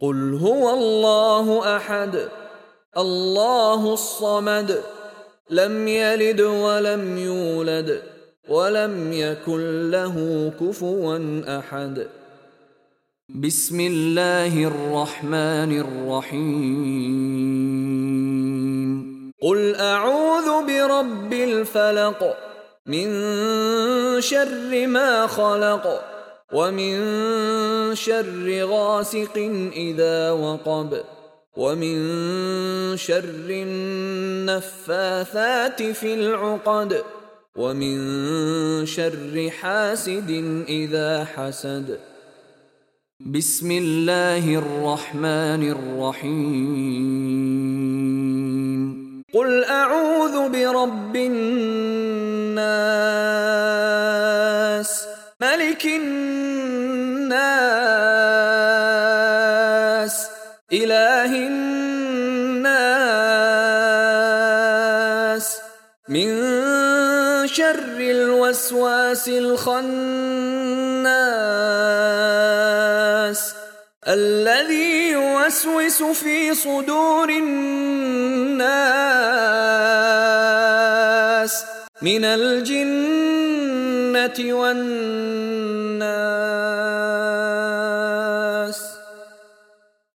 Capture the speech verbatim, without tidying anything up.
قل هو الله أحد الله الصمد لم يلد ولم يولد ولم يكن له كفوا أحد. بسم الله الرحمن الرحيم. قل أعوذ برب الفلق من شر ما خلق ومن شر غاسق إذا وقب ومن شر النفاثات في العقد ومن شر حاسد إذا حسد. بسم الله الرحمن الرحيم. قل أعوذ برب الناس ملك الناس إله الناس من شر الوسواس الخناس الذي يوسوس في صدور الناس من الجنة والناس.